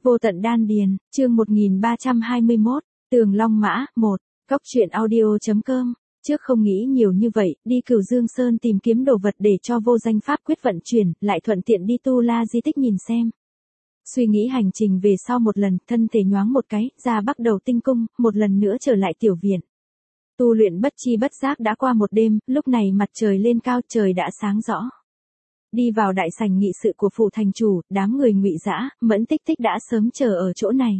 Vô tận đan điền, chương 1321, Tường Long Mã, 1, Cóc truyện audio.com. Trước không nghĩ nhiều như vậy, đi Cửu Dương Sơn tìm kiếm đồ vật để cho vô danh pháp quyết vận chuyển, lại thuận tiện đi Tu La di tích nhìn xem. Suy nghĩ hành trình về sau một lần, thân thể nhoáng một cái, ra bắt đầu tinh cung, một lần nữa trở lại tiểu viện. Tu luyện bất chi bất giác đã qua một đêm, lúc này mặt trời lên cao, trời đã sáng rõ. Đi vào đại sảnh nghị sự của phủ thành chủ, đám người Ngụy Dã, Mẫn Tích Tích đã sớm chờ ở chỗ này.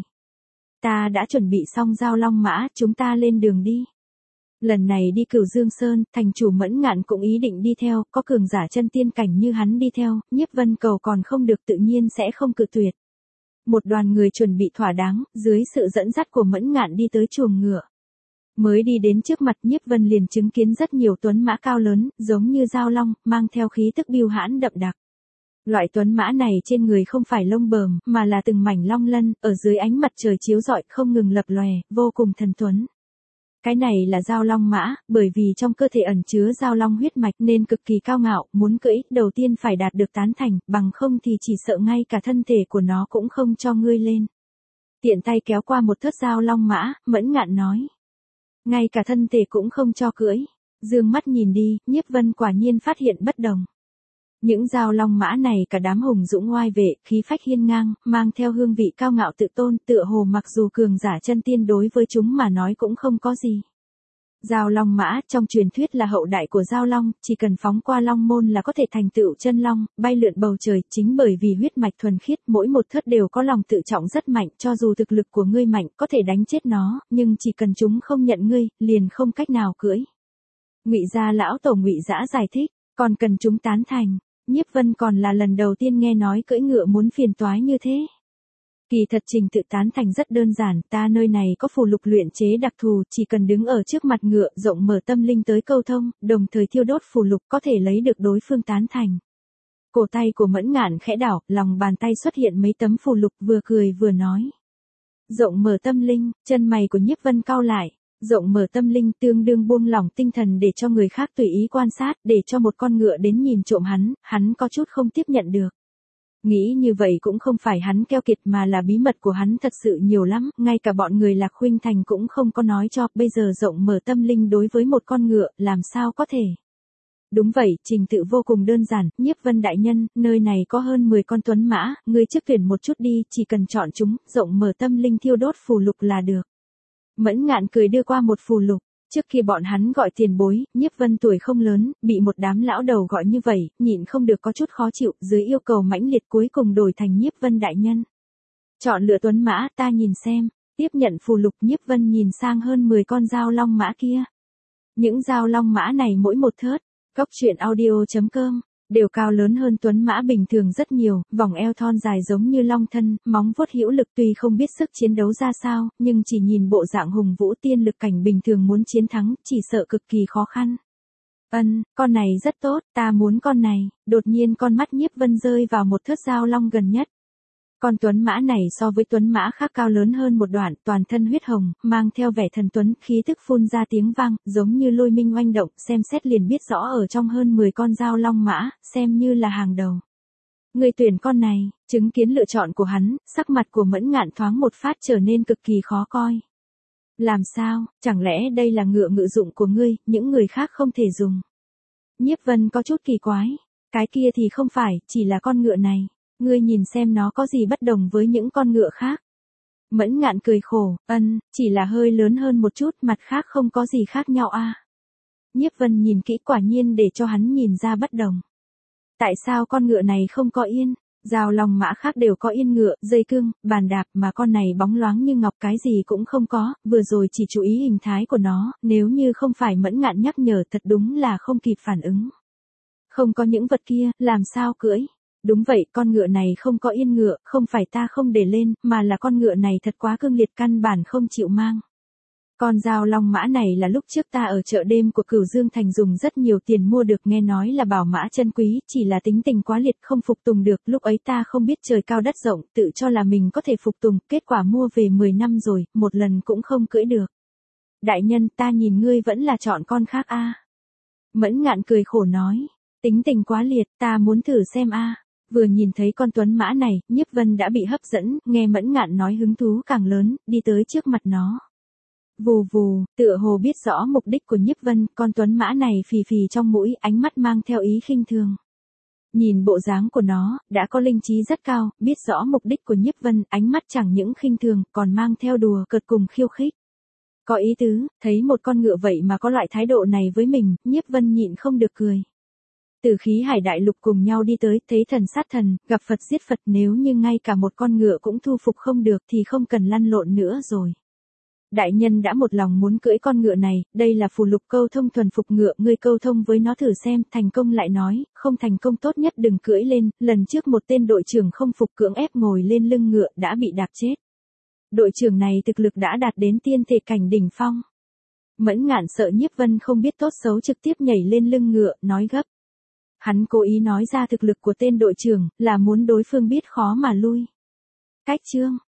Ta đã chuẩn bị xong Giao Long Mã, chúng ta lên đường đi. Lần này đi Cửu Dương Sơn, thành chủ Mẫn Ngạn cũng ý định đi theo, có cường giả chân tiên cảnh như hắn đi theo, Nhiếp Vân Cầu còn không được tự nhiên sẽ không cự tuyệt. Một đoàn người chuẩn bị thỏa đáng, dưới sự dẫn dắt của Mẫn Ngạn đi tới chuồng ngựa. Mới đi đến trước mặt Nhiếp Vân liền chứng kiến rất nhiều tuấn mã cao lớn, giống như giao long, mang theo khí tức bưu hãn đậm đặc. Loại tuấn mã này trên người không phải lông bờm, mà là từng mảnh long lân, ở dưới ánh mặt trời chiếu rọi không ngừng lập lòe, vô cùng thần tuấn. Cái này là giao long mã, bởi vì trong cơ thể ẩn chứa giao long huyết mạch nên cực kỳ cao ngạo, muốn cưỡi, đầu tiên phải đạt được tán thành, bằng không thì chỉ sợ ngay cả thân thể của nó cũng không cho ngươi lên. Tiện tay kéo qua một thớt giao long mã, Mẫn Ngạn nói. Ngay cả thân thể cũng không cho cưỡi. Dương mắt nhìn đi, Nhiếp Vân quả nhiên phát hiện bất đồng. Những giao long mã này cả đám hùng dũng oai vệ, khí phách hiên ngang, mang theo hương vị cao ngạo tự tôn, tựa hồ mặc dù cường giả chân tiên đối với chúng mà nói cũng không có gì. Giao long mã trong truyền thuyết là hậu đại của giao long, chỉ cần phóng qua long môn là có thể thành tựu chân long, bay lượn bầu trời, chính bởi vì huyết mạch thuần khiết, mỗi một thớt đều có lòng tự trọng rất mạnh, cho dù thực lực của ngươi mạnh, có thể đánh chết nó, nhưng chỉ cần chúng không nhận ngươi, liền không cách nào cưỡi. Ngụy gia lão tổ Ngụy Dã giải thích, còn cần chúng tán thành. Nhiếp Vân còn là lần đầu tiên nghe nói cưỡi ngựa muốn phiền toái như thế. Kỳ thật trình tự tán thành rất đơn giản, ta nơi này có phù lục luyện chế đặc thù, chỉ cần đứng ở trước mặt ngựa, rộng mở tâm linh tới câu thông, đồng thời thiêu đốt phù lục có thể lấy được đối phương tán thành. Cổ tay của Mẫn Ngạn khẽ đảo, lòng bàn tay xuất hiện mấy tấm phù lục, vừa cười vừa nói. Rộng mở tâm linh, chân mày của Nhiếp Vân cau lại. Rộng mở tâm linh tương đương buông lỏng tinh thần để cho người khác tùy ý quan sát, để cho một con ngựa đến nhìn trộm hắn có chút không tiếp nhận được. Nghĩ như vậy cũng không phải hắn keo kiệt mà là bí mật của hắn thật sự nhiều lắm, ngay cả bọn người Lạc Khuynh Thành cũng không có nói cho, bây giờ rộng mở tâm linh đối với một con ngựa, làm sao có thể. Đúng vậy, trình tự vô cùng đơn giản, Nhiếp Vân đại nhân, nơi này có hơn 10 con tuấn mã, ngươi trước tuyển một chút đi, chỉ cần chọn chúng, rộng mở tâm linh thiêu đốt phù lục là được. Mẫn Ngạn cười đưa qua một phù lục, trước khi bọn hắn gọi tiền bối, Nhiếp Vân tuổi không lớn, bị một đám lão đầu gọi như vậy, nhịn không được có chút khó chịu, dưới yêu cầu mãnh liệt cuối cùng đổi thành Nhiếp Vân đại nhân. Chọn lựa tuấn mã, ta nhìn xem, tiếp nhận phù lục. Nhiếp Vân nhìn sang hơn 10 con giao long mã kia. Những giao long mã này mỗi một thớt, Cóc truyện audio.com, đều cao lớn hơn tuấn mã bình thường rất nhiều, vòng eo thon dài giống như long thân, móng vuốt hữu lực, tuy không biết sức chiến đấu ra sao, nhưng chỉ nhìn bộ dạng hùng vũ tiên lực cảnh bình thường muốn chiến thắng, chỉ sợ cực kỳ khó khăn. Con này rất tốt, ta muốn con này. Đột nhiên con mắt Nhiếp Vân rơi vào một thớt giao long gần nhất. Con tuấn mã này so với tuấn mã khác cao lớn hơn một đoạn, toàn thân huyết hồng, mang theo vẻ thần tuấn, khí tức phun ra tiếng vang, giống như lôi minh oanh động, xem xét liền biết rõ ở trong hơn 10 con giao long mã, xem như là hàng đầu. Người tuyển con này, chứng kiến lựa chọn của hắn, sắc mặt của Mẫn Ngạn thoáng một phát trở nên cực kỳ khó coi. Làm sao, chẳng lẽ đây là ngựa ngự dụng của ngươi, những người khác không thể dùng? Nhiếp Vân có chút kỳ quái, cái kia thì không phải, chỉ là con ngựa này. Ngươi nhìn xem nó có gì bất đồng với những con ngựa khác. Mẫn Ngạn cười khổ, chỉ là hơi lớn hơn một chút, mặt khác không có gì khác nhau a. Nhiếp Vân nhìn kỹ quả nhiên để cho hắn nhìn ra bất đồng. Tại sao con ngựa này không có yên? Giao long mã khác đều có yên ngựa, dây cương, bàn đạp, mà con này bóng loáng như ngọc, cái gì cũng không có, vừa rồi chỉ chú ý hình thái của nó, nếu như không phải Mẫn Ngạn nhắc nhở thật đúng là không kịp phản ứng. Không có những vật kia, làm sao cưỡi? Đúng vậy, con ngựa này không có yên ngựa, không phải ta không để lên, mà là con ngựa này thật quá cương liệt, căn bản không chịu mang. Con giao long mã này là lúc trước ta ở chợ đêm của Cửu Dương Thành dùng rất nhiều tiền mua được, nghe nói là bảo mã chân quý, chỉ là tính tình quá liệt không phục tùng được, lúc ấy ta không biết trời cao đất rộng, tự cho là mình có thể phục tùng, kết quả mua về 10 năm rồi, một lần cũng không cưỡi được. Đại nhân, ta nhìn ngươi vẫn là chọn con khác a. Mẫn Ngạn cười khổ nói, tính tình quá liệt, ta muốn thử xem a. Vừa nhìn thấy con tuấn mã này, Nhiếp Vân đã bị hấp dẫn, nghe Mẫn Ngạn nói hứng thú càng lớn, đi tới trước mặt nó. Vù vù, tựa hồ biết rõ mục đích của Nhiếp Vân, con tuấn mã này phì phì trong mũi, ánh mắt mang theo ý khinh thường. Nhìn bộ dáng của nó, đã có linh trí rất cao, biết rõ mục đích của Nhiếp Vân, ánh mắt chẳng những khinh thường, còn mang theo đùa cợt cùng khiêu khích. Có ý tứ, thấy một con ngựa vậy mà có loại thái độ này với mình, Nhiếp Vân nhịn không được cười. Từ khí hải đại lục cùng nhau đi tới, thấy thần sát thần, gặp Phật giết Phật, nếu như ngay cả một con ngựa cũng thu phục không được thì không cần lăn lộn nữa rồi. Đại nhân đã một lòng muốn cưỡi con ngựa này, đây là phù lục câu thông thuần phục ngựa, ngươi câu thông với nó thử xem, thành công lại nói, không thành công tốt nhất đừng cưỡi lên, lần trước một tên đội trưởng không phục cưỡng ép ngồi lên lưng ngựa đã bị đạp chết. Đội trưởng này thực lực đã đạt đến tiên thể cảnh đỉnh phong. Mẫn Ngạn sợ Nhiếp Vân không biết tốt xấu trực tiếp nhảy lên lưng ngựa, nói gấp. Hắn cố ý nói ra thực lực của tên đội trưởng, là muốn đối phương biết khó mà lui. Cách chương